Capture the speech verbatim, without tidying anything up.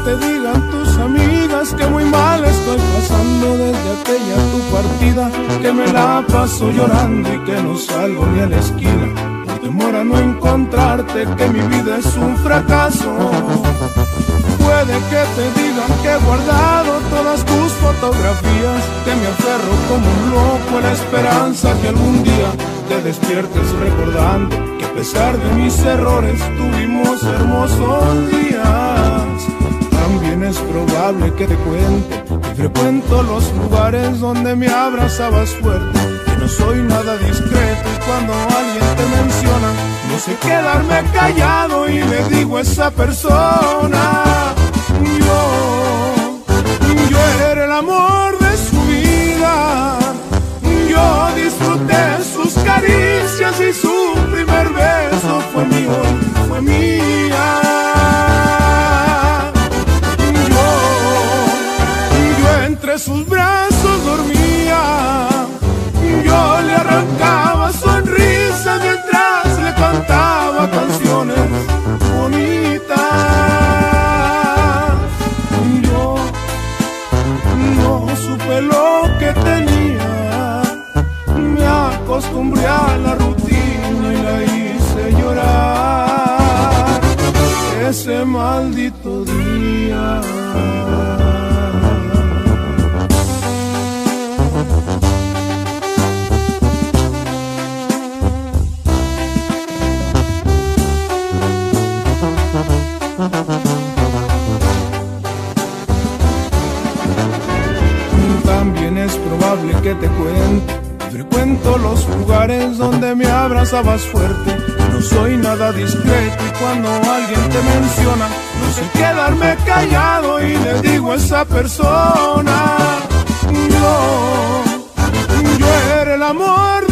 te digan tus amigas que muy mal estoy pasando desde aquella tu partida, que me la paso llorando y que no salgo ni a la esquina por temor a no encontrarte, que mi vida es un fracaso. Puede que te digan que he guardado todas tus fotografías, que me aferro como un loco a la esperanza que algún día te despiertes recordando que a pesar de mis errores tuvimos hermosos días. También es probable que te cuente que frecuento los lugares donde me abrazabas fuerte, que no soy nada discreto y cuando alguien te menciona no sé quedarme callado y le digo a esa persona: yo, yo era el amor de su vida, yo disfruté sus caricias y su primer beso fue mío, fue mía. Yo, yo entre sus brazos dormía, yo le arrancaba sonrisas mientras le cantaba canciones bonitas. Yo no supe lo que tenía, me acostumbré a la rutina y la hice llorar ese maldito día. También es probable que te cuente, frecuento los lugares donde me abrazabas fuerte, no soy nada discreto y cuando alguien te menciona no sé quedarme callado y le digo a esa persona: yo, yo era el amor